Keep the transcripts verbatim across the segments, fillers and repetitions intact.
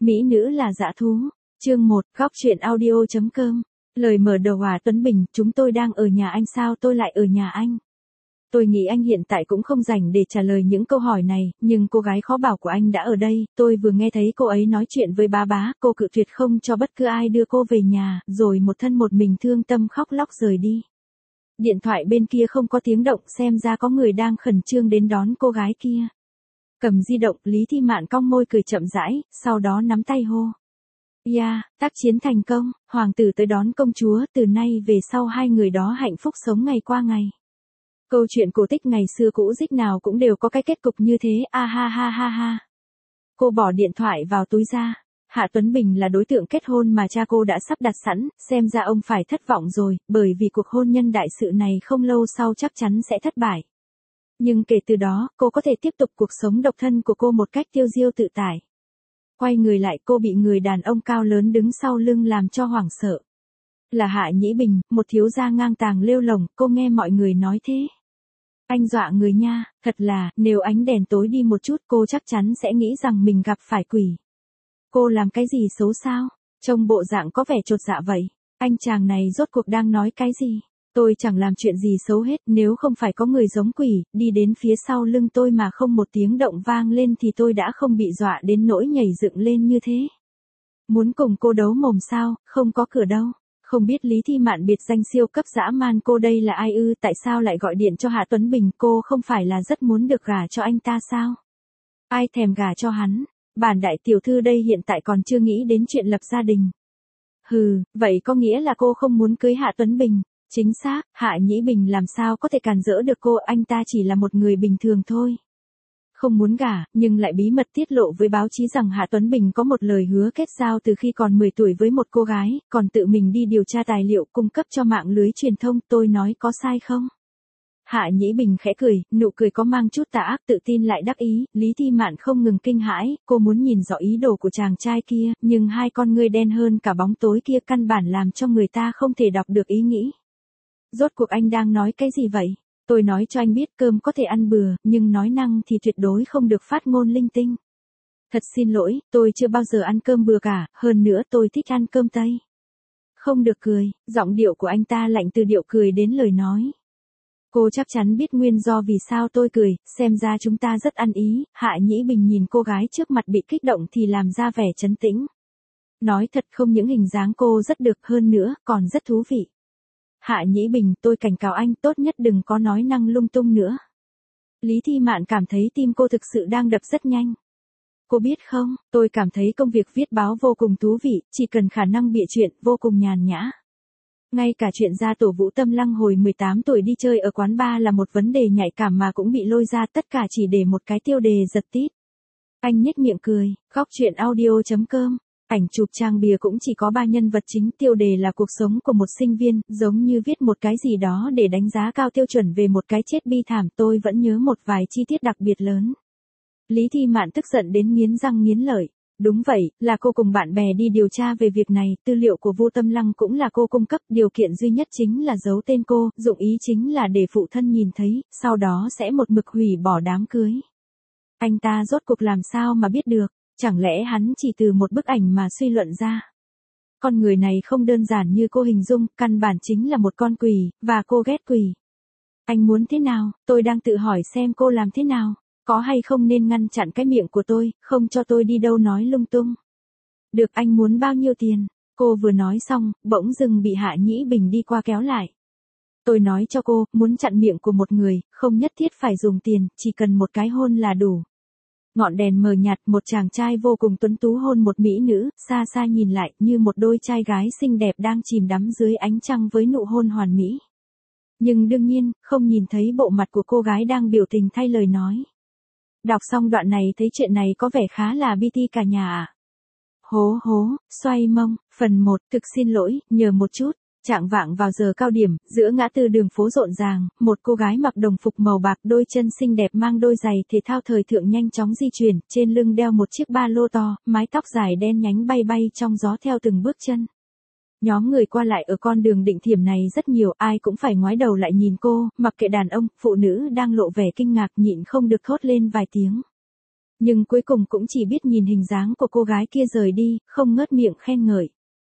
Mỹ nữ là dã thú. Chương một, góc truyện audio chấm com. Lời mở đầu Hòa Tuấn Bình, chúng tôi đang ở nhà anh sao tôi lại ở nhà anh? Tôi nghĩ anh hiện tại cũng không rảnh để trả lời những câu hỏi này, nhưng cô gái khó bảo của anh đã ở đây, tôi vừa nghe thấy cô ấy nói chuyện với bá bá, cô cự tuyệt không cho bất cứ ai đưa cô về nhà, rồi một thân một mình thương tâm khóc lóc rời đi. Điện thoại bên kia không có tiếng động, xem ra có người đang khẩn trương đến đón cô gái kia. Cầm di động, Lý Thi Mạn cong môi cười chậm rãi, sau đó nắm tay hô. Ya, yeah, tác chiến thành công, hoàng tử tới đón công chúa, từ nay về sau hai người đó hạnh phúc sống ngày qua ngày. Câu chuyện cổ tích ngày xưa cũ dích nào cũng đều có cái kết cục như thế, a ha ha ha ha. Cô bỏ điện thoại vào túi ra. Hạ Tuấn Bình là đối tượng kết hôn mà cha cô đã sắp đặt sẵn, xem ra ông phải thất vọng rồi, bởi vì cuộc hôn nhân đại sự này không lâu sau chắc chắn sẽ thất bại. Nhưng kể từ đó, cô có thể tiếp tục cuộc sống độc thân của cô một cách tiêu diêu tự tại. Quay người lại, cô bị người đàn ông cao lớn đứng sau lưng làm cho hoảng sợ. Là Hạ Nhĩ Bình, một thiếu gia ngang tàng lêu lổng, cô nghe mọi người nói thế. Anh dọa người nha, thật là, nếu ánh đèn tối đi một chút cô chắc chắn sẽ nghĩ rằng mình gặp phải quỷ. Cô làm cái gì xấu sao? Trông bộ dạng có vẻ chột dạ vậy. Anh chàng này rốt cuộc đang nói cái gì? Tôi chẳng làm chuyện gì xấu hết, nếu không phải có người giống quỷ, đi đến phía sau lưng tôi mà không một tiếng động vang lên thì tôi đã không bị dọa đến nỗi nhảy dựng lên như thế. Muốn cùng cô đấu mồm sao, không có cửa đâu. Không biết Lý Thi Mạn biệt danh siêu cấp dã man cô đây là ai ư, tại sao lại gọi điện cho Hạ Tuấn Bình, cô không phải là rất muốn được gả cho anh ta sao? Ai thèm gả cho hắn, bản đại tiểu thư đây hiện tại còn chưa nghĩ đến chuyện lập gia đình. Hừ, vậy có nghĩa là cô không muốn cưới Hạ Tuấn Bình. Chính xác, Hạ Nhĩ Bình làm sao có thể cản rỡ được cô, anh ta chỉ là một người bình thường thôi. Không muốn gả, nhưng lại bí mật tiết lộ với báo chí rằng Hạ Tuấn Bình có một lời hứa kết giao từ khi còn mười tuổi với một cô gái, còn tự mình đi điều tra tài liệu cung cấp cho mạng lưới truyền thông, tôi nói có sai không? Hạ Nhĩ Bình khẽ cười, nụ cười có mang chút tà ác, tự tin lại đắc ý, Lý Thi Mạn không ngừng kinh hãi, cô muốn nhìn rõ ý đồ của chàng trai kia, nhưng hai con ngươi đen hơn cả bóng tối kia căn bản làm cho người ta không thể đọc được ý nghĩ. Rốt cuộc anh đang nói cái gì vậy? Tôi nói cho anh biết cơm có thể ăn bừa, nhưng nói năng thì tuyệt đối không được phát ngôn linh tinh. Thật xin lỗi, tôi chưa bao giờ ăn cơm bừa cả, hơn nữa tôi thích ăn cơm Tây. Không được cười, giọng điệu của anh ta lạnh từ điệu cười đến lời nói. Cô chắc chắn biết nguyên do vì sao tôi cười, xem ra chúng ta rất ăn ý. Hạ Nhĩ Bình nhìn cô gái trước mặt bị kích động thì làm ra vẻ trấn tĩnh. Nói thật không những hình dáng cô rất được, hơn nữa, còn rất thú vị. Hạ Nhĩ Bình, tôi cảnh cáo anh tốt nhất đừng có nói năng lung tung nữa. Lý Thi Mạn cảm thấy tim cô thực sự đang đập rất nhanh. Cô biết không, tôi cảm thấy công việc viết báo vô cùng thú vị, chỉ cần khả năng bịa chuyện, vô cùng nhàn nhã. Ngay cả chuyện gia tổ Vũ Tâm Lăng hồi mười tám tuổi đi chơi ở quán bar là một vấn đề nhạy cảm mà cũng bị lôi ra, tất cả chỉ để một cái tiêu đề giật tít. Anh nhếch miệng cười, góc truyện audio chấm com. Ảnh chụp trang bìa cũng chỉ có ba nhân vật chính, tiêu đề là cuộc sống của một sinh viên, giống như viết một cái gì đó để đánh giá cao tiêu chuẩn về một cái chết bi thảm, tôi vẫn nhớ một vài chi tiết đặc biệt lớn. Lý Thi Mạn tức giận đến nghiến răng nghiến lợi. Đúng vậy, là cô cùng bạn bè đi điều tra về việc này, tư liệu của Vu Tâm Lăng cũng là cô cung cấp, điều kiện duy nhất chính là giấu tên cô, dụng ý chính là để phụ thân nhìn thấy, sau đó sẽ một mực hủy bỏ đám cưới. Anh ta rốt cuộc làm sao mà biết được? Chẳng lẽ hắn chỉ từ một bức ảnh mà suy luận ra? Con người này không đơn giản như cô hình dung, căn bản chính là một con quỷ, và cô ghét quỷ. Anh muốn thế nào? Tôi đang tự hỏi xem cô làm thế nào? Có hay không nên ngăn chặn cái miệng của tôi, không cho tôi đi đâu nói lung tung. Được, anh muốn bao nhiêu tiền? Cô vừa nói xong, bỗng dưng bị Hạ Nhĩ Bình đi qua kéo lại. Tôi nói cho cô, muốn chặn miệng của một người, không nhất thiết phải dùng tiền, chỉ cần một cái hôn là đủ. Ngọn đèn mờ nhạt, một chàng trai vô cùng tuấn tú hôn một mỹ nữ, xa xa nhìn lại, như một đôi trai gái xinh đẹp đang chìm đắm dưới ánh trăng với nụ hôn hoàn mỹ. Nhưng đương nhiên, không nhìn thấy bộ mặt của cô gái đang biểu tình thay lời nói. Đọc xong đoạn này thấy chuyện này có vẻ khá là bi ti cả nhà à. Hố hố, xoay mông, phần một, thực xin lỗi, nhờ một chút. Trạng vạng vào giờ cao điểm, giữa ngã tư đường phố rộn ràng, một cô gái mặc đồng phục màu bạc, đôi chân xinh đẹp mang đôi giày thể thao thời thượng nhanh chóng di chuyển, trên lưng đeo một chiếc ba lô to, mái tóc dài đen nhánh bay bay trong gió theo từng bước chân. Nhóm người qua lại ở con đường Định Thiểm này rất nhiều, ai cũng phải ngoái đầu lại nhìn cô, mặc kệ đàn ông, phụ nữ đang lộ vẻ kinh ngạc nhịn không được thốt lên vài tiếng. Nhưng cuối cùng cũng chỉ biết nhìn hình dáng của cô gái kia rời đi, không ngớt miệng khen ngợi.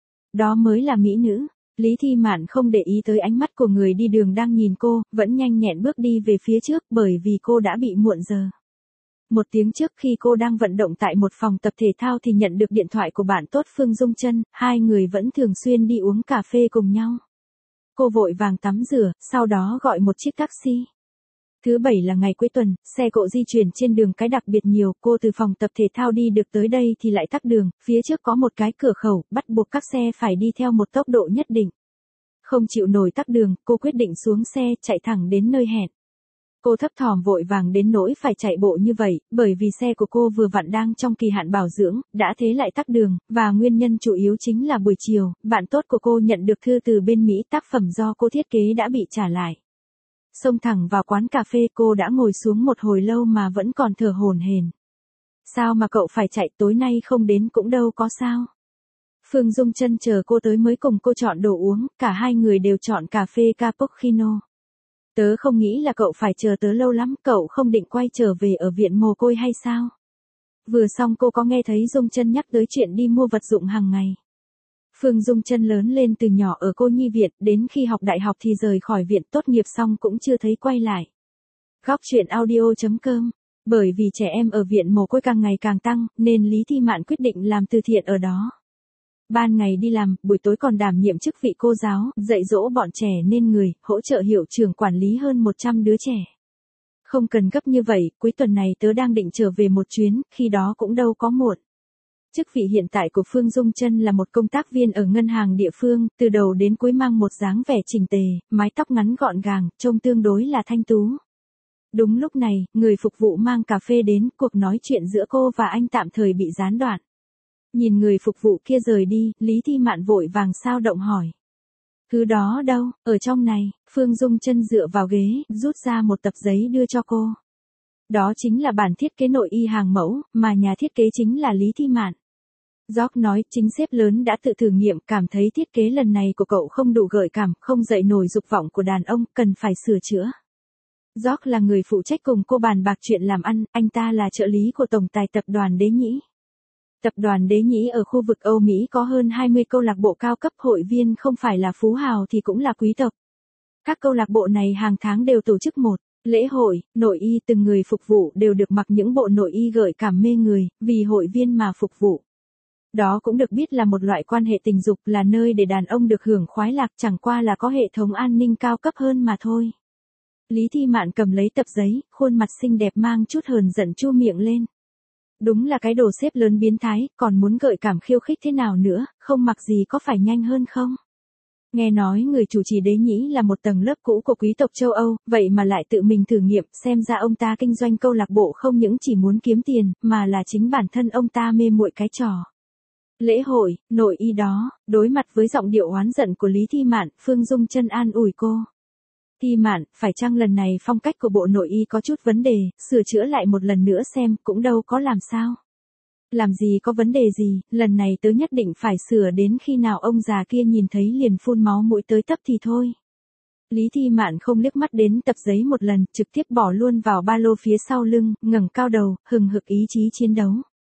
Đó mới là mỹ nữ. Lý Thi Mạn không để ý tới ánh mắt của người đi đường đang nhìn cô, vẫn nhanh nhẹn bước đi về phía trước bởi vì cô đã bị muộn giờ. Một tiếng trước khi cô đang vận động tại một phòng tập thể thao thì nhận được điện thoại của bạn tốt Phương Dung Chân, hai người vẫn thường xuyên đi uống cà phê cùng nhau. Cô vội vàng tắm rửa, sau đó gọi một chiếc taxi. Thứ bảy là ngày cuối tuần, xe cộ di chuyển trên đường cái đặc biệt nhiều, cô từ phòng tập thể thao đi được tới đây thì lại tắc đường, phía trước có một cái cửa khẩu, bắt buộc các xe phải đi theo một tốc độ nhất định. Không chịu nổi tắc đường, cô quyết định xuống xe, chạy thẳng đến nơi hẹn. Cô thấp thỏm vội vàng đến nỗi phải chạy bộ như vậy, bởi vì xe của cô vừa vặn đang trong kỳ hạn bảo dưỡng, đã thế lại tắc đường, và nguyên nhân chủ yếu chính là buổi chiều, bạn tốt của cô nhận được thư từ bên Mỹ, tác phẩm do cô thiết kế đã bị trả lại. Xông thẳng vào quán cà phê, cô đã ngồi xuống một hồi lâu mà vẫn còn thở hổn hển. Sao mà cậu phải chạy, tối nay không đến cũng đâu có sao. Phương Dung Chân chờ cô tới mới cùng cô chọn đồ uống, cả hai người đều chọn cà phê cappuccino. Tớ không nghĩ là cậu phải chờ tớ lâu lắm, cậu không định quay trở về ở viện mồ côi hay sao? Vừa xong cô có nghe thấy Dung Chân nhắc tới chuyện đi mua vật dụng hàng ngày. Phương Dung Chân lớn lên từ nhỏ ở cô nhi viện, đến khi học đại học thì rời khỏi viện, tốt nghiệp xong cũng chưa thấy quay lại. Góc truyện audio chấm com. Bởi vì trẻ em ở viện mồ côi càng ngày càng tăng, nên Lý Thi Mạn quyết định làm từ thiện ở đó. Ban ngày đi làm, buổi tối còn đảm nhiệm chức vị cô giáo, dạy dỗ bọn trẻ nên người, hỗ trợ hiệu trưởng quản lý hơn một trăm đứa trẻ. Không cần gấp như vậy, cuối tuần này tớ đang định trở về một chuyến, khi đó cũng đâu có muộn. Chức vị hiện tại của Phương Dung Chân là một công tác viên ở ngân hàng địa phương, từ đầu đến cuối mang một dáng vẻ chỉnh tề, mái tóc ngắn gọn gàng, trông tương đối là thanh tú. Đúng lúc này, người phục vụ mang cà phê đến, cuộc nói chuyện giữa cô và anh tạm thời bị gián đoạn. Nhìn người phục vụ kia rời đi, Lý Thi Mạn vội vàng sao động hỏi. Thứ đó đâu, ở trong này, Phương Dung Chân dựa vào ghế, rút ra một tập giấy đưa cho cô. Đó chính là bản thiết kế nội y hàng mẫu, mà nhà thiết kế chính là Lý Thi Mạn. George nói, chính sếp lớn đã tự thử nghiệm, cảm thấy thiết kế lần này của cậu không đủ gợi cảm, không dậy nổi dục vọng của đàn ông, cần phải sửa chữa. George là người phụ trách cùng cô bàn bạc chuyện làm ăn, anh ta là trợ lý của tổng tài tập đoàn Đế Nhĩ. Tập đoàn Đế Nhĩ ở khu vực Âu Mỹ có hơn hai mươi câu lạc bộ cao cấp, hội viên không phải là phú hào thì cũng là quý tộc. Các câu lạc bộ này hàng tháng đều tổ chức một lễ hội, nội y, từng người phục vụ đều được mặc những bộ nội y gợi cảm mê người, vì hội viên mà phục vụ. Đó cũng được biết là một loại quan hệ tình dục, là nơi để đàn ông được hưởng khoái lạc, chẳng qua là có hệ thống an ninh cao cấp hơn mà thôi. Lý Thi Mạn cầm lấy tập giấy, khuôn mặt xinh đẹp mang chút hờn giận chu miệng lên. Đúng là cái đồ xếp lớn biến thái, còn muốn gợi cảm khiêu khích thế nào nữa, không mặc gì có phải nhanh hơn không? Nghe nói người chủ trì Đế Nhĩ là một tầng lớp cũ của quý tộc châu Âu, vậy mà lại tự mình thử nghiệm, xem ra ông ta kinh doanh câu lạc bộ không những chỉ muốn kiếm tiền, mà là chính bản thân ông ta mê muội cái trò lễ hội, nội y đó. Đối mặt với giọng điệu oán giận của Lý Thi Mạn, Phương Dung Chân an ủi cô. Thi Mạn, phải chăng lần này phong cách của bộ nội y có chút vấn đề, sửa chữa lại một lần nữa xem, cũng đâu có làm sao. Làm gì có vấn đề gì, lần này tớ nhất định phải sửa đến khi nào ông già kia nhìn thấy liền phun máu mũi tới tấp thì thôi. Lý Thi Mạn không liếc mắt đến tập giấy một lần, trực tiếp bỏ luôn vào ba lô phía sau lưng, ngẩng cao đầu, hừng hực ý chí chiến đấu.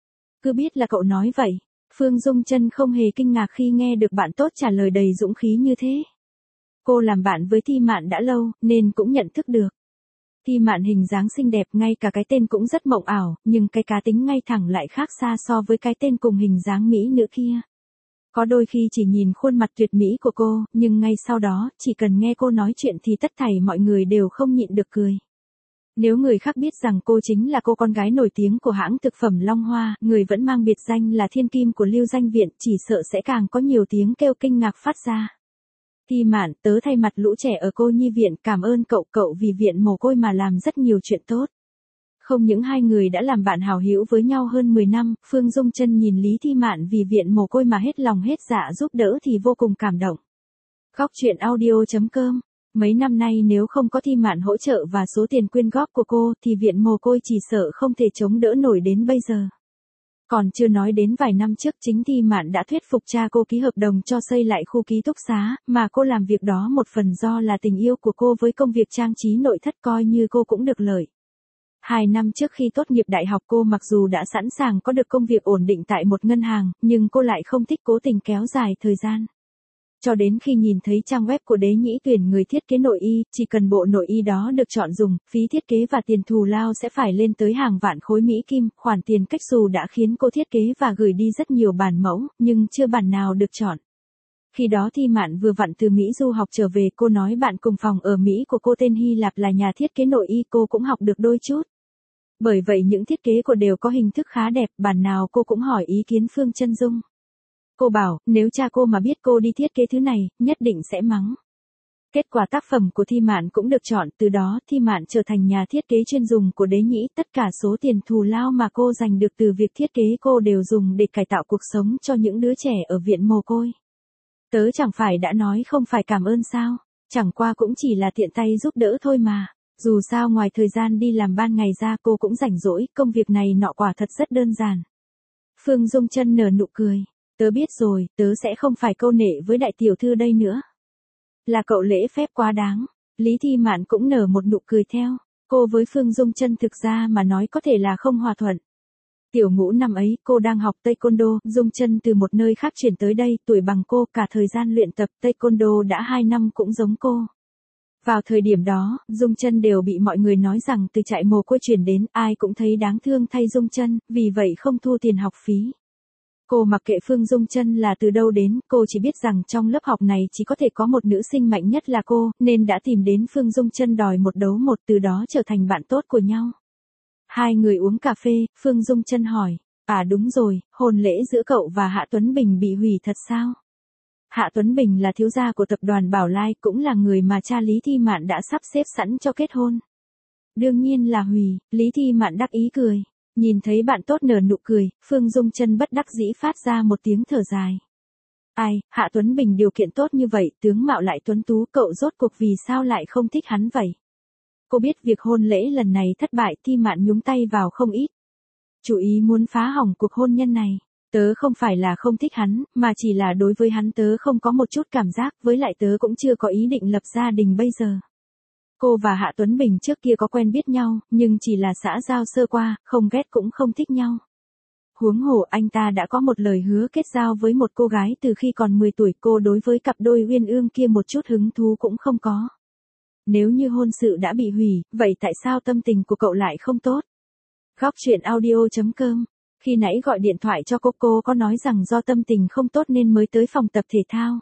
Cứ biết là cậu nói vậy. Phương Dung Chân không hề kinh ngạc khi nghe được bạn tốt trả lời đầy dũng khí như thế. Cô làm bạn với Thi Mạn đã lâu, nên cũng nhận thức được. Thi Mạn hình dáng xinh đẹp, ngay cả cái tên cũng rất mộng ảo, nhưng cái cá tính ngay thẳng lại khác xa so với cái tên cùng hình dáng mỹ nữ kia. Có đôi khi chỉ nhìn khuôn mặt tuyệt mỹ của cô, nhưng ngay sau đó, chỉ cần nghe cô nói chuyện thì tất thảy mọi người đều không nhịn được cười. Nếu người khác biết rằng cô chính là cô con gái nổi tiếng của hãng thực phẩm Long Hoa, người vẫn mang biệt danh là thiên kim của Lưu Danh Viện, chỉ sợ sẽ càng có nhiều tiếng kêu kinh ngạc phát ra. Thi Mạn, tớ thay mặt lũ trẻ ở cô nhi viện cảm ơn cậu, cậu vì viện mồ côi mà làm rất nhiều chuyện tốt. Không những hai người đã làm bạn hảo hữu với nhau hơn mười năm, Phương Dung Chân nhìn Lý Thi Mạn vì viện mồ côi mà hết lòng hết dạ giúp đỡ thì vô cùng cảm động. Góc truyện audio chấm com. Mấy năm nay nếu không có Thi Mạn hỗ trợ và số tiền quyên góp của cô thì viện mồ côi chỉ sợ không thể chống đỡ nổi đến bây giờ. Còn chưa nói đến vài năm trước chính Thi Mạn đã thuyết phục cha cô ký hợp đồng cho xây lại khu ký túc xá, mà cô làm việc đó một phần do là tình yêu của cô với công việc trang trí nội thất, coi như cô cũng được lợi. Hai năm trước khi tốt nghiệp đại học cô mặc dù đã sẵn sàng có được công việc ổn định tại một ngân hàng, nhưng cô lại không thích cố tình kéo dài thời gian. Cho đến khi nhìn thấy trang web của Đế Nhĩ tuyển người thiết kế nội y, chỉ cần bộ nội y đó được chọn dùng, phí thiết kế và tiền thù lao sẽ phải lên tới hàng vạn khối Mỹ Kim, khoản tiền cách xù đã khiến cô thiết kế và gửi đi rất nhiều bản mẫu, nhưng chưa bản nào được chọn. Khi đó Thi Mạn vừa vặn từ Mỹ du học trở về, cô nói bạn cùng phòng ở Mỹ của cô tên Hy Lạp là nhà thiết kế nội y, cô cũng học được đôi chút. Bởi vậy những thiết kế của đều có hình thức khá đẹp, bản nào cô cũng hỏi ý kiến Phương Chân Dung. Cô bảo, nếu cha cô mà biết cô đi thiết kế thứ này, nhất định sẽ mắng. Kết quả tác phẩm của Thi Mạn cũng được chọn, từ đó Thi Mạn trở thành nhà thiết kế chuyên dùng của Đế Nhĩ, tất cả số tiền thù lao mà cô giành được từ việc thiết kế cô đều dùng để cải tạo cuộc sống cho những đứa trẻ ở viện mồ côi. Tớ chẳng phải đã nói không phải cảm ơn sao, chẳng qua cũng chỉ là tiện tay giúp đỡ thôi mà. Dù sao ngoài thời gian đi làm ban ngày ra cô cũng rảnh rỗi, công việc này nọ quả thật rất đơn giản. Phương Dung Chân nở nụ cười. Tớ biết rồi, tớ sẽ không phải câu nệ với đại tiểu thư đây nữa. Là cậu lễ phép quá đáng. Lý Thi Mạn cũng nở một nụ cười theo. Cô với Phương Dung Chân thực ra mà nói có thể là không hòa thuận. Tiểu ngũ năm ấy, cô đang học Taekwondo, Dung Chân từ một nơi khác chuyển tới đây, tuổi bằng cô, cả thời gian luyện tập Taekwondo đã hai năm cũng giống cô. Vào thời điểm đó, Dung Chân đều bị mọi người nói rằng từ trại mồ côi chuyển đến, ai cũng thấy đáng thương thay Dung Chân, vì vậy không thu tiền học phí. Cô mặc kệ Phương Dung Chân là từ đâu đến, cô chỉ biết rằng trong lớp học này chỉ có thể có một nữ sinh mạnh nhất là cô, nên đã tìm đến Phương Dung Chân đòi một đấu một, từ đó trở thành bạn tốt của nhau. Hai người uống cà phê, Phương Dung Chân hỏi, à đúng rồi, hôn lễ giữa cậu và Hạ Tuấn Bình bị hủy thật sao? Hạ Tuấn Bình là thiếu gia của tập đoàn Bảo Lai, cũng là người mà cha Lý Thi Mạn đã sắp xếp sẵn cho kết hôn. Đương nhiên là hủy, Lý Thi Mạn đắc ý cười. Nhìn thấy bạn tốt nở nụ cười, Phương Dung Chân bất đắc dĩ phát ra một tiếng thở dài. Ai, Hạ Tuấn Bình điều kiện tốt như vậy, tướng mạo lại tuấn tú, cậu rốt cuộc vì sao lại không thích hắn vậy? Cô biết việc hôn lễ lần này thất bại, Thi Mạn nhúng tay vào không ít. Chủ ý muốn phá hỏng cuộc hôn nhân này. Tớ không phải là không thích hắn, mà chỉ là đối với hắn tớ không có một chút cảm giác, với lại tớ cũng chưa có ý định lập gia đình bây giờ. Cô và Hạ Tuấn Bình trước kia có quen biết nhau, nhưng chỉ là xã giao sơ qua, không ghét cũng không thích nhau. Huống hồ anh ta đã có một lời hứa kết giao với một cô gái từ khi còn mười tuổi, cô đối với cặp đôi uyên ương kia một chút hứng thú cũng không có. Nếu như hôn sự đã bị hủy, vậy tại sao tâm tình của cậu lại không tốt? Góc truyện audio chấm com. Khi nãy gọi điện thoại cho cô, cô có nói rằng do tâm tình không tốt nên mới tới phòng tập thể thao.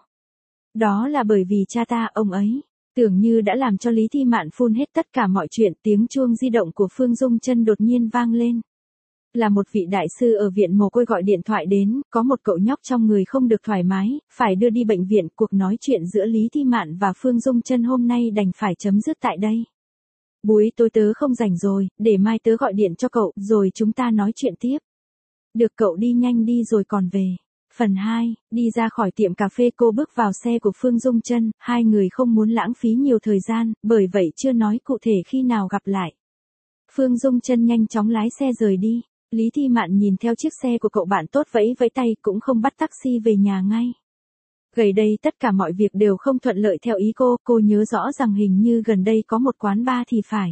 Đó là bởi vì cha ta, ông ấy tưởng như đã làm cho Lý Thi Mạn phun hết tất cả mọi chuyện, tiếng chuông di động của Phương Dung Chân đột nhiên vang lên. Là một vị đại sư ở viện mồ côi gọi điện thoại đến, có một cậu nhóc trong người không được thoải mái, phải đưa đi bệnh viện, cuộc nói chuyện giữa Lý Thi Mạn và Phương Dung Chân hôm nay đành phải chấm dứt tại đây. Buổi tối tớ không rảnh rồi, để mai tớ gọi điện cho cậu, rồi chúng ta nói chuyện tiếp. Được, cậu đi nhanh đi rồi còn về. Phần hai, đi ra khỏi tiệm cà phê, cô bước vào xe của Phương Dung Chân, hai người không muốn lãng phí nhiều thời gian, bởi vậy chưa nói cụ thể khi nào gặp lại. Phương Dung Chân nhanh chóng lái xe rời đi, Lý Thi Mạn nhìn theo chiếc xe của cậu bạn tốt vẫy vẫy tay, cũng không bắt taxi về nhà ngay. Gần đây tất cả mọi việc đều không thuận lợi theo ý cô, cô nhớ rõ rằng hình như gần đây có một quán bar thì phải.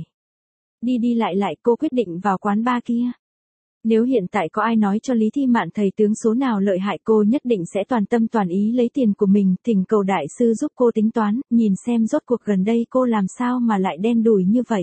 Đi đi lại lại cô quyết định vào quán bar kia. Nếu hiện tại có ai nói cho Lý Thi Mạn thầy tướng số nào lợi hại, cô nhất định sẽ toàn tâm toàn ý lấy tiền của mình, thỉnh cầu đại sư giúp cô tính toán, nhìn xem rốt cuộc gần đây cô làm sao mà lại đen đủi như vậy.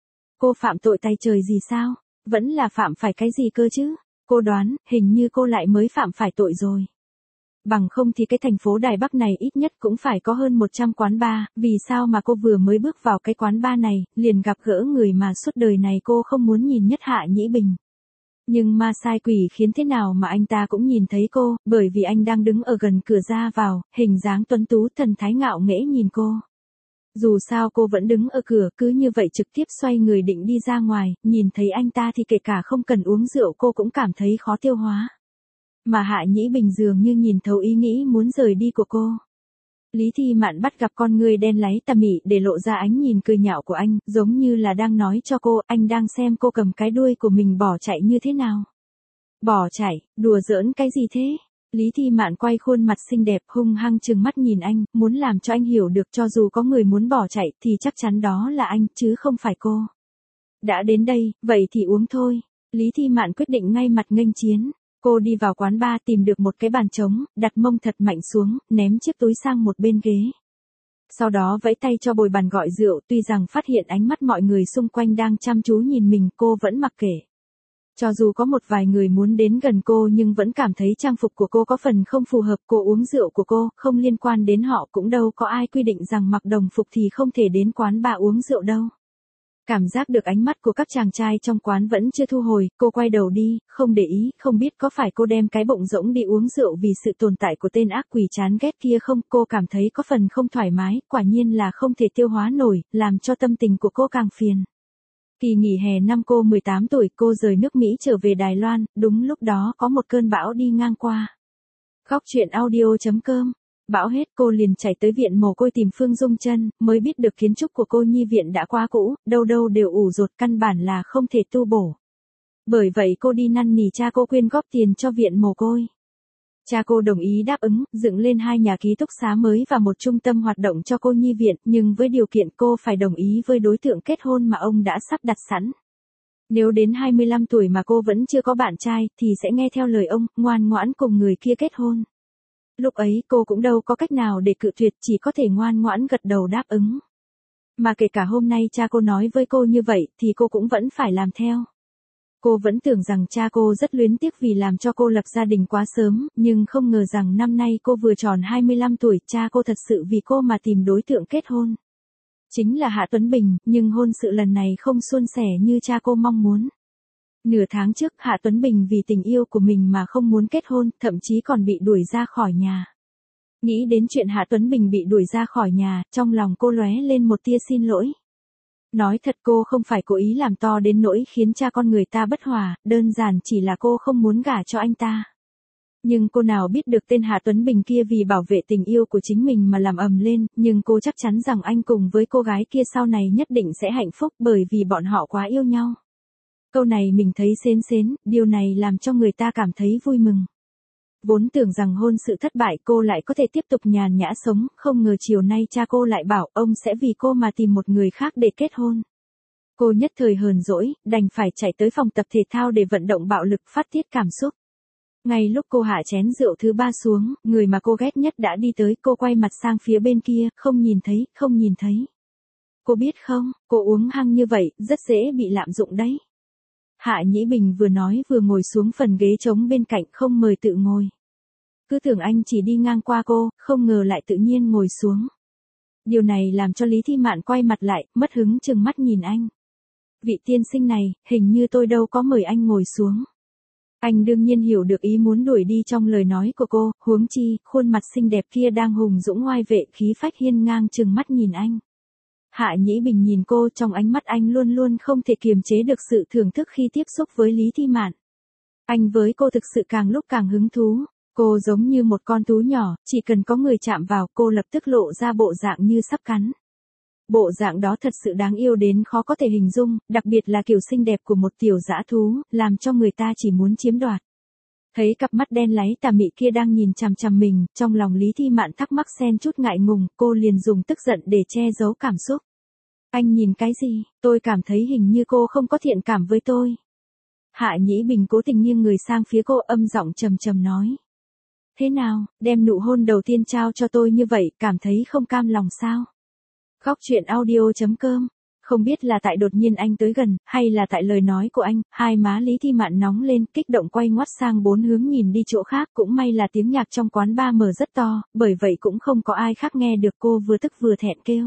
Cô phạm tội tay trời gì sao? Vẫn là phạm phải cái gì cơ chứ? Cô đoán, hình như cô lại mới phạm phải tội rồi. Bằng không thì cái thành phố Đài Bắc này ít nhất cũng phải có hơn một trăm quán bar, vì sao mà cô vừa mới bước vào cái quán bar này, liền gặp gỡ người mà suốt đời này cô không muốn nhìn nhất, Hạ Nhĩ Bình. Nhưng ma sai quỷ khiến thế nào mà anh ta cũng nhìn thấy cô, bởi vì anh đang đứng ở gần cửa ra vào, hình dáng tuấn tú, thần thái ngạo nghễ nhìn cô. Dù sao cô vẫn đứng ở cửa, cứ như vậy trực tiếp xoay người định đi ra ngoài, nhìn thấy anh ta thì kể cả không cần uống rượu cô cũng cảm thấy khó tiêu hóa. Mà Hạ Nhĩ Bình dường như nhìn thấu ý nghĩ muốn rời đi của cô. Lý Thi Mạn bắt gặp con người đen láy tà mị để lộ ra ánh nhìn cười nhạo của anh, giống như là đang nói cho cô, anh đang xem cô cầm cái đuôi của mình bỏ chạy như thế nào. Bỏ chạy, đùa giỡn cái gì thế? Lý Thi Mạn quay khuôn mặt xinh đẹp hung hăng trừng mắt nhìn anh, muốn làm cho anh hiểu được cho dù có người muốn bỏ chạy thì chắc chắn đó là anh, chứ không phải cô. Đã đến đây, vậy thì uống thôi. Lý Thi Mạn quyết định ngay mặt nghênh chiến. Cô đi vào quán bar tìm được một cái bàn trống, đặt mông thật mạnh xuống, ném chiếc túi sang một bên ghế. Sau đó vẫy tay cho bồi bàn gọi rượu, tuy rằng phát hiện ánh mắt mọi người xung quanh đang chăm chú nhìn mình, cô vẫn mặc kệ. Cho dù có một vài người muốn đến gần cô nhưng vẫn cảm thấy trang phục của cô có phần không phù hợp, cô uống rượu của cô, không liên quan đến họ, cũng đâu có ai quy định rằng mặc đồng phục thì không thể đến quán bar uống rượu đâu. Cảm giác được ánh mắt của các chàng trai trong quán vẫn chưa thu hồi, cô quay đầu đi, không để ý, không biết có phải cô đem cái bụng rỗng đi uống rượu vì sự tồn tại của tên ác quỷ chán ghét kia không, cô cảm thấy có phần không thoải mái, quả nhiên là không thể tiêu hóa nổi, làm cho tâm tình của cô càng phiền. Kỳ nghỉ hè năm cô mười tám tuổi, cô rời nước Mỹ trở về Đài Loan, đúng lúc đó có một cơn bão đi ngang qua. Góc truyện audio chấm com. Bão hết cô liền chạy tới viện mồ côi tìm Phương Dung Chân, mới biết được kiến trúc của cô nhi viện đã quá cũ, đâu đâu đều ủ dột, căn bản là không thể tu bổ. Bởi vậy cô đi năn nỉ cha cô quyên góp tiền cho viện mồ côi. Cha cô đồng ý đáp ứng, dựng lên hai nhà ký túc xá mới và một trung tâm hoạt động cho cô nhi viện, nhưng với điều kiện cô phải đồng ý với đối tượng kết hôn mà ông đã sắp đặt sẵn. Nếu đến hai mươi lăm tuổi mà cô vẫn chưa có bạn trai, thì sẽ nghe theo lời ông, ngoan ngoãn cùng người kia kết hôn. Lúc ấy cô cũng đâu có cách nào để cự tuyệt, chỉ có thể ngoan ngoãn gật đầu đáp ứng. Mà kể cả hôm nay cha cô nói với cô như vậy, thì cô cũng vẫn phải làm theo. Cô vẫn tưởng rằng cha cô rất luyến tiếc vì làm cho cô lập gia đình quá sớm, nhưng không ngờ rằng năm nay cô vừa tròn hai mươi lăm tuổi, cha cô thật sự vì cô mà tìm đối tượng kết hôn. Chính là Hạ Tuấn Bình, nhưng hôn sự lần này không suôn sẻ như cha cô mong muốn. Nửa tháng trước, Hạ Tuấn Bình vì tình yêu của mình mà không muốn kết hôn, thậm chí còn bị đuổi ra khỏi nhà. Nghĩ đến chuyện Hạ Tuấn Bình bị đuổi ra khỏi nhà, trong lòng cô lóe lên một tia xin lỗi. Nói thật cô không phải cố ý làm to đến nỗi khiến cha con người ta bất hòa, đơn giản chỉ là cô không muốn gả cho anh ta. Nhưng cô nào biết được tên Hạ Tuấn Bình kia vì bảo vệ tình yêu của chính mình mà làm ầm lên, nhưng cô chắc chắn rằng anh cùng với cô gái kia sau này nhất định sẽ hạnh phúc bởi vì bọn họ quá yêu nhau. Câu này mình thấy xến xến, điều này làm cho người ta cảm thấy vui mừng. Vốn tưởng rằng hôn sự thất bại cô lại có thể tiếp tục nhàn nhã sống, không ngờ chiều nay cha cô lại bảo ông sẽ vì cô mà tìm một người khác để kết hôn. Cô nhất thời hờn dỗi, đành phải chạy tới phòng tập thể thao để vận động bạo lực phát tiết cảm xúc. Ngay lúc cô hạ chén rượu thứ ba xuống, người mà cô ghét nhất đã đi tới, cô quay mặt sang phía bên kia, không nhìn thấy, không nhìn thấy. Cô biết không, cô uống hăng như vậy, rất dễ bị lạm dụng đấy. Hạ Nhĩ Bình vừa nói vừa ngồi xuống phần ghế trống bên cạnh, không mời tự ngồi. Cứ tưởng anh chỉ đi ngang qua cô, không ngờ lại tự nhiên ngồi xuống. Điều này làm cho Lý Thi Mạn quay mặt lại, mất hứng chừng mắt nhìn anh. Vị tiên sinh này, hình như tôi đâu có mời anh ngồi xuống. Anh đương nhiên hiểu được ý muốn đuổi đi trong lời nói của cô, huống chi, khuôn mặt xinh đẹp kia đang hùng dũng oai vệ, khí phách hiên ngang chừng mắt nhìn anh. Hạ Nhĩ Bình nhìn cô, trong ánh mắt anh luôn luôn không thể kiềm chế được sự thưởng thức khi tiếp xúc với Lý Thi Mạn. Anh với cô thực sự càng lúc càng hứng thú. Cô giống như một con thú nhỏ, chỉ cần có người chạm vào cô lập tức lộ ra bộ dạng như sắp cắn. Bộ dạng đó thật sự đáng yêu đến khó có thể hình dung, đặc biệt là kiểu xinh đẹp của một tiểu dã thú, làm cho người ta chỉ muốn chiếm đoạt. Thấy cặp mắt đen láy tà mị kia đang nhìn chằm chằm mình, trong lòng Lý Thi Mạn thắc mắc xen chút ngại ngùng, cô liền dùng tức giận để che giấu cảm xúc. Anh nhìn cái gì, tôi cảm thấy hình như cô không có thiện cảm với tôi. Hạ Nhĩ Bình cố tình nghiêng người sang phía cô, âm giọng trầm trầm nói. Thế nào, đem nụ hôn đầu tiên trao cho tôi như vậy, cảm thấy không cam lòng sao? Góc truyện audio chấm com. Không biết là tại đột nhiên anh tới gần, hay là tại lời nói của anh, hai má Lý Thi Mạn nóng lên, kích động quay ngoắt sang bốn hướng nhìn đi chỗ khác, cũng may là tiếng nhạc trong quán bar mở rất to, bởi vậy cũng không có ai khác nghe được, cô vừa tức vừa thẹn kêu.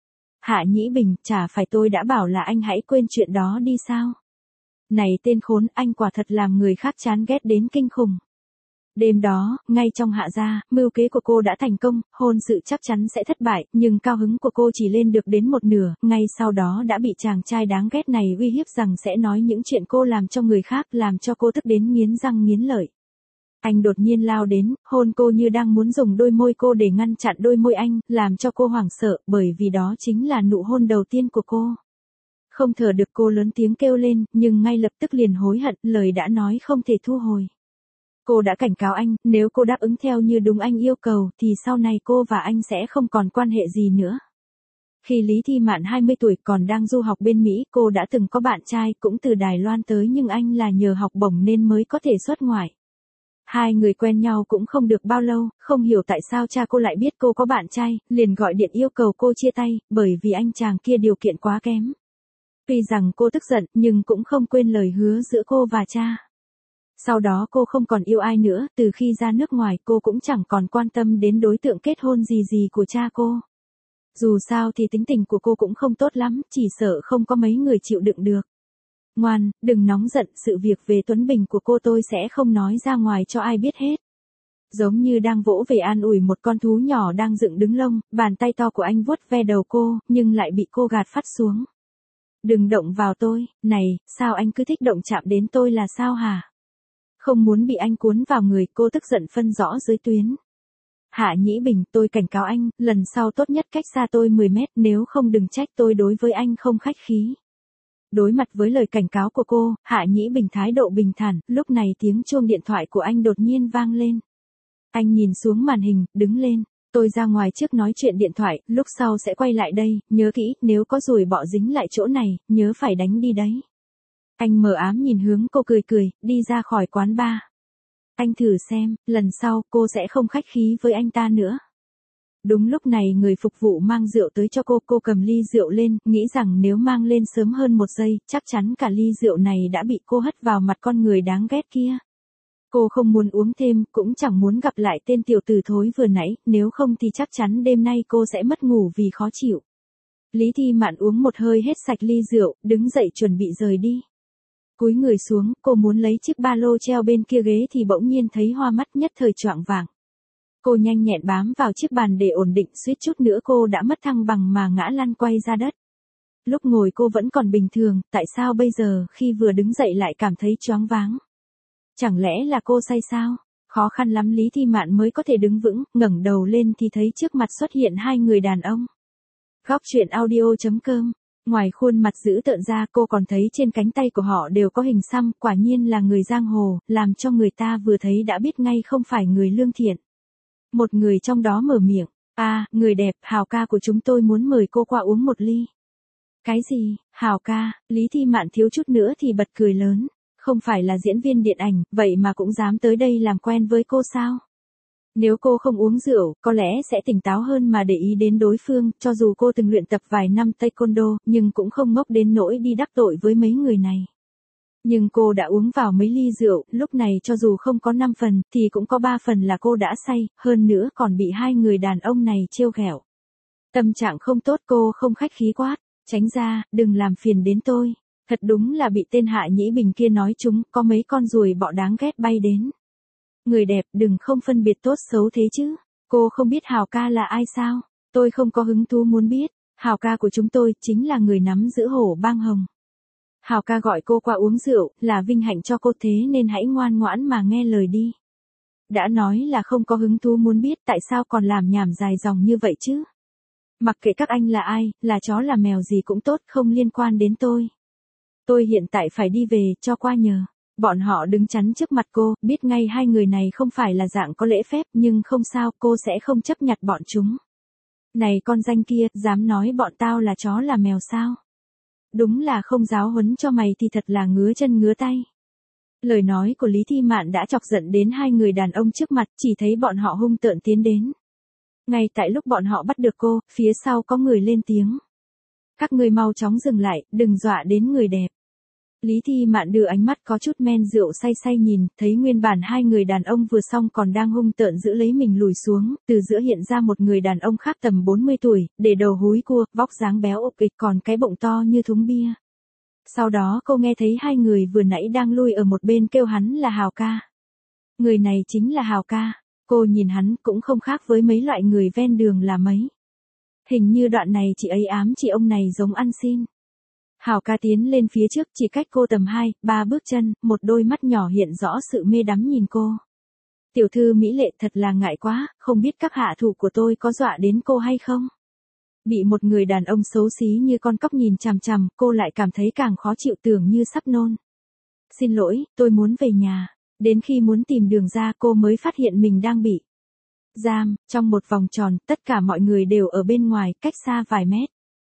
Hạ Nhĩ Bình, chả phải tôi đã bảo là anh hãy quên chuyện đó đi sao? Này tên khốn, anh quả thật làm người khác chán ghét đến kinh khủng. Đêm đó, ngay trong Hạ gia, mưu kế của cô đã thành công, hôn sự chắc chắn sẽ thất bại, nhưng cao hứng của cô chỉ lên được đến một nửa, ngay sau đó đã bị chàng trai đáng ghét này uy hiếp rằng sẽ nói những chuyện cô làm cho người khác, làm cho cô tức đến nghiến răng nghiến lợi. Anh đột nhiên lao đến, hôn cô như đang muốn dùng đôi môi cô để ngăn chặn đôi môi anh, làm cho cô hoảng sợ, bởi vì đó chính là nụ hôn đầu tiên của cô. Không thở được cô lớn tiếng kêu lên, nhưng ngay lập tức liền hối hận, lời đã nói không thể thu hồi. Cô đã cảnh cáo anh, nếu cô đáp ứng theo như đúng anh yêu cầu, thì sau này cô và anh sẽ không còn quan hệ gì nữa. Khi Lý Thi Mạn hai mươi tuổi còn đang du học bên Mỹ, cô đã từng có bạn trai cũng từ Đài Loan tới nhưng anh là nhờ học bổng nên mới có thể xuất ngoại. Hai người quen nhau cũng không được bao lâu, không hiểu tại sao cha cô lại biết cô có bạn trai, liền gọi điện yêu cầu cô chia tay, bởi vì anh chàng kia điều kiện quá kém. Tuy rằng cô tức giận nhưng cũng không quên lời hứa giữa cô và cha. Sau đó cô không còn yêu ai nữa, từ khi ra nước ngoài cô cũng chẳng còn quan tâm đến đối tượng kết hôn gì gì của cha cô. Dù sao thì tính tình của cô cũng không tốt lắm, chỉ sợ không có mấy người chịu đựng được. Ngoan, đừng nóng giận, sự việc về Tuấn Bình của cô tôi sẽ không nói ra ngoài cho ai biết hết. Giống như đang vỗ về an ủi một con thú nhỏ đang dựng đứng lông, bàn tay to của anh vuốt ve đầu cô, nhưng lại bị cô gạt phắt xuống. Đừng động vào tôi, này, sao anh cứ thích động chạm đến tôi là sao hả? Không muốn bị anh cuốn vào người, cô tức giận phân rõ dưới tuyến. Hạ Nhĩ Bình, tôi cảnh cáo anh, lần sau tốt nhất cách xa tôi mười mét, nếu không đừng trách tôi đối với anh không khách khí. Đối mặt với lời cảnh cáo của cô, Hạ Nhĩ Bình thái độ bình thản, lúc này tiếng chuông điện thoại của anh đột nhiên vang lên. Anh nhìn xuống màn hình, đứng lên, tôi ra ngoài trước nói chuyện điện thoại, lúc sau sẽ quay lại đây, nhớ kỹ, nếu có ruồi bọ dính lại chỗ này, nhớ phải đánh đi đấy. Anh mờ ám nhìn hướng cô cười cười, đi ra khỏi quán bar. Anh thử xem, lần sau cô sẽ không khách khí với anh ta nữa. Đúng lúc này người phục vụ mang rượu tới cho cô, cô cầm ly rượu lên, nghĩ rằng nếu mang lên sớm hơn một giây, chắc chắn cả ly rượu này đã bị cô hất vào mặt con người đáng ghét kia. Cô không muốn uống thêm, cũng chẳng muốn gặp lại tên tiểu tử thối vừa nãy, nếu không thì chắc chắn đêm nay cô sẽ mất ngủ vì khó chịu. Lý Thi Mạn uống một hơi hết sạch ly rượu, đứng dậy chuẩn bị rời đi. Cúi người xuống, cô muốn lấy chiếc ba lô treo bên kia ghế thì bỗng nhiên thấy hoa mắt, nhất thời choạng váng. Cô nhanh nhẹn bám vào chiếc bàn để ổn định, suýt chút nữa cô đã mất thăng bằng mà ngã lăn quay ra đất. Lúc ngồi cô vẫn còn bình thường, tại sao bây giờ khi vừa đứng dậy lại cảm thấy choáng váng? Chẳng lẽ là cô say sao? Khó khăn lắm Lý Thi Mạn mới có thể đứng vững, ngẩng đầu lên thì thấy trước mặt xuất hiện hai người đàn ông. Góc truyện audio chấm com. Ngoài khuôn mặt dữ tợn ra, cô còn thấy trên cánh tay của họ đều có hình xăm, quả nhiên là người giang hồ, làm cho người ta vừa thấy đã biết ngay không phải người lương thiện. Một người trong đó mở miệng, "À, người đẹp, Hào ca của chúng tôi muốn mời cô qua uống một ly." Cái gì, Hào ca? Lý Thi Mạn thiếu chút nữa thì bật cười lớn, không phải là diễn viên điện ảnh, vậy mà cũng dám tới đây làm quen với cô sao? Nếu cô không uống rượu, có lẽ sẽ tỉnh táo hơn mà để ý đến đối phương, cho dù cô từng luyện tập vài năm taekwondo, nhưng cũng không ngốc đến nỗi đi đắc tội với mấy người này. Nhưng cô đã uống vào mấy ly rượu, lúc này cho dù không có năm phần, thì cũng có ba phần là cô đã say, hơn nữa còn bị hai người đàn ông này trêu ghẹo. Tâm trạng không tốt, cô không khách khí quát, "Tránh ra, đừng làm phiền đến tôi." Thật đúng là bị tên Hạ Nhĩ Bình kia nói trúng, có mấy con ruồi bọ đáng ghét bay đến. Người đẹp, đừng không phân biệt tốt xấu thế chứ. Cô không biết Hào ca là ai sao? Tôi không có hứng thú muốn biết. Hào ca của chúng tôi chính là người nắm giữ hổ bang hồng. Hào ca gọi cô qua uống rượu, là vinh hạnh cho cô, thế nên hãy ngoan ngoãn mà nghe lời đi. Đã nói là không có hứng thú muốn biết, tại sao còn làm nhảm dài dòng như vậy chứ? Mặc kệ các anh là ai, là chó là mèo gì cũng tốt, không liên quan đến tôi. Tôi hiện tại phải đi về, cho qua nhờ. Bọn họ đứng chắn trước mặt cô, biết ngay hai người này không phải là dạng có lễ phép, nhưng không sao, cô sẽ không chấp nhặt bọn chúng. Này con danh kia, dám nói bọn tao là chó là mèo sao? Đúng là không giáo huấn cho mày thì thật là ngứa chân ngứa tay. Lời nói của Lý Thi Mạn đã chọc giận đến hai người đàn ông trước mặt, chỉ thấy bọn họ hung tợn tiến đến. Ngay tại lúc bọn họ bắt được cô, phía sau có người lên tiếng. Các ngươi mau chóng dừng lại, đừng dọa đến người đẹp. Lý Thi Mạn đưa ánh mắt có chút men rượu say say nhìn, thấy nguyên bản hai người đàn ông vừa xong còn đang hung tợn giữ lấy mình lùi xuống, từ giữa hiện ra một người đàn ông khác tầm bốn mươi tuổi, để đầu húi cua, vóc dáng béo ộp ịch còn cái bụng to như thúng bia. Sau đó cô nghe thấy hai người vừa nãy đang lui ở một bên kêu hắn là Hào ca. Người này chính là Hào ca, cô nhìn hắn cũng không khác với mấy loại người ven đường là mấy. Hình như đoạn này chị ấy ám chị ông này giống ăn xin. Hào ca tiến lên phía trước, chỉ cách cô tầm hai, ba bước chân, một đôi mắt nhỏ hiện rõ sự mê đắm nhìn cô. Tiểu thư mỹ lệ, thật là ngại quá, không biết các hạ thủ của tôi có dọa đến cô hay không? Bị một người đàn ông xấu xí như con cóc nhìn chằm chằm, cô lại cảm thấy càng khó chịu, tưởng như sắp nôn. Xin lỗi, tôi muốn về nhà. Đến khi muốn tìm đường ra cô mới phát hiện mình đang bị giam, trong một vòng tròn, tất cả mọi người đều ở bên ngoài, cách xa vài mét.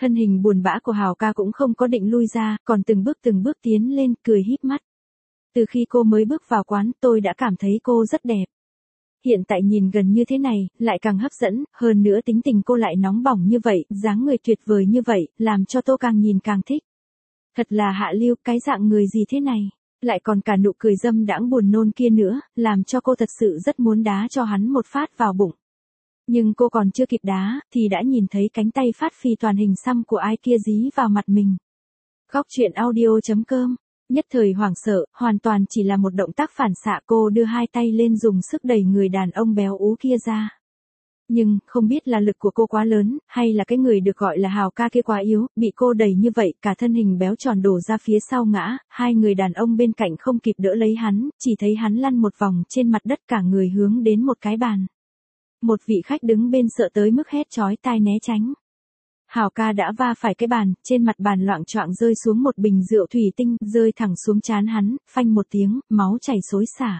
Thân hình buồn bã của Hào ca cũng không có định lui ra, còn từng bước từng bước tiến lên, cười híp mắt. Từ khi cô mới bước vào quán, tôi đã cảm thấy cô rất đẹp. Hiện tại nhìn gần như thế này, lại càng hấp dẫn, hơn nữa tính tình cô lại nóng bỏng như vậy, dáng người tuyệt vời như vậy, làm cho tôi càng nhìn càng thích. Thật là hạ lưu, cái dạng người gì thế này, lại còn cả nụ cười dâm đãng buồn nôn kia nữa, làm cho cô thật sự rất muốn đá cho hắn một phát vào bụng. Nhưng cô còn chưa kịp đá, thì đã nhìn thấy cánh tay phát phì toàn hình xăm của ai kia dí vào mặt mình. Góc truyện audio chấm com. Nhất thời hoảng sợ, hoàn toàn chỉ là một động tác phản xạ, cô đưa hai tay lên dùng sức đẩy người đàn ông béo ú kia ra. Nhưng, không biết là lực của cô quá lớn, hay là cái người được gọi là Hào ca kia quá yếu, bị cô đẩy như vậy, cả thân hình béo tròn đổ ra phía sau ngã, hai người đàn ông bên cạnh không kịp đỡ lấy hắn, chỉ thấy hắn lăn một vòng trên mặt đất cả người hướng đến một cái bàn. Một vị khách đứng bên sợ tới mức hét chói tai né tránh. Hào ca đã va phải cái bàn, trên mặt bàn loạng choạng rơi xuống một bình rượu thủy tinh, rơi thẳng xuống trán hắn, phanh một tiếng, máu chảy xối xả.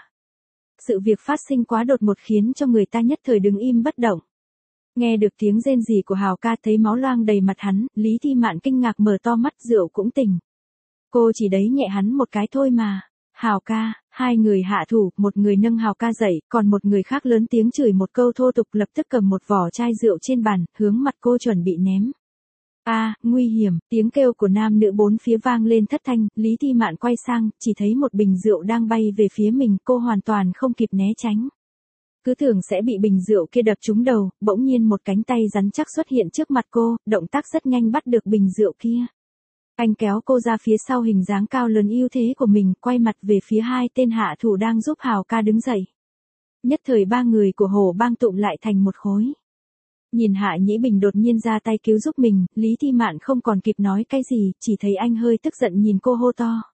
Sự việc phát sinh quá đột ngột khiến cho người ta nhất thời đứng im bất động. Nghe được tiếng rên rỉ của Hào ca, thấy máu loang đầy mặt hắn, Lý Thi Mạn kinh ngạc mở to mắt, rượu cũng tỉnh. Cô chỉ đẩy nhẹ hắn một cái thôi mà. Hào ca, hai người hạ thủ, một người nâng Hào ca dậy, còn một người khác lớn tiếng chửi một câu thô tục, lập tức cầm một vỏ chai rượu trên bàn, hướng mặt cô chuẩn bị ném. A, à, nguy hiểm, tiếng kêu của nam nữ bốn phía vang lên thất thanh, Lý Thi Mạn quay sang, chỉ thấy một bình rượu đang bay về phía mình, cô hoàn toàn không kịp né tránh. Cứ tưởng sẽ bị bình rượu kia đập trúng đầu, bỗng nhiên một cánh tay rắn chắc xuất hiện trước mặt cô, động tác rất nhanh bắt được bình rượu kia. Anh kéo cô ra phía sau, hình dáng cao lớn ưu thế của mình, quay mặt về phía hai tên hạ thủ đang giúp Hào ca đứng dậy. Nhất thời ba người của Hồ Bang tụm lại thành một khối. Nhìn Hạ Nhĩ Bình đột nhiên ra tay cứu giúp mình, Lý Thi Mạn không còn kịp nói cái gì, chỉ thấy anh hơi tức giận nhìn cô hô to.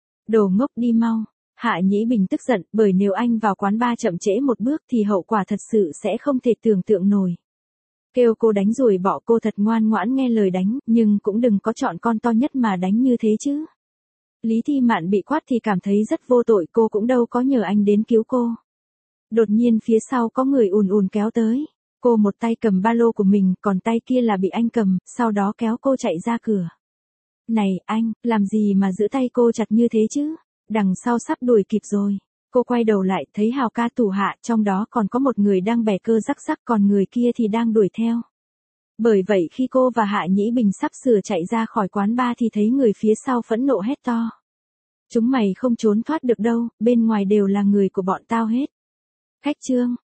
Đồ ngốc, đi mau. Hạ Nhĩ Bình tức giận, bởi nếu anh vào quán bar chậm trễ một bước thì hậu quả thật sự sẽ không thể tưởng tượng nổi. Kêu cô đánh rồi bỏ, cô thật ngoan ngoãn nghe lời đánh, nhưng cũng đừng có chọn con to nhất mà đánh như thế chứ. Lý Thi Mạn bị quát thì cảm thấy rất vô tội, cô cũng đâu có nhờ anh đến cứu cô. Đột nhiên phía sau có người ùn ùn kéo tới. Cô một tay cầm ba lô của mình, còn tay kia là bị anh cầm, sau đó kéo cô chạy ra cửa. Này, anh, làm gì mà giữ tay cô chặt như thế chứ? Đằng sau sắp đuổi kịp rồi. Cô quay đầu lại, thấy Hào ca thủ hạ, trong đó còn có một người đang bẻ cơ rắc rắc, còn người kia thì đang đuổi theo. Bởi vậy khi cô và Hạ Nhĩ Bình sắp sửa chạy ra khỏi quán bar thì thấy người phía sau phẫn nộ hét to. Chúng mày không trốn thoát được đâu, bên ngoài đều là người của bọn tao hết. Khách trương.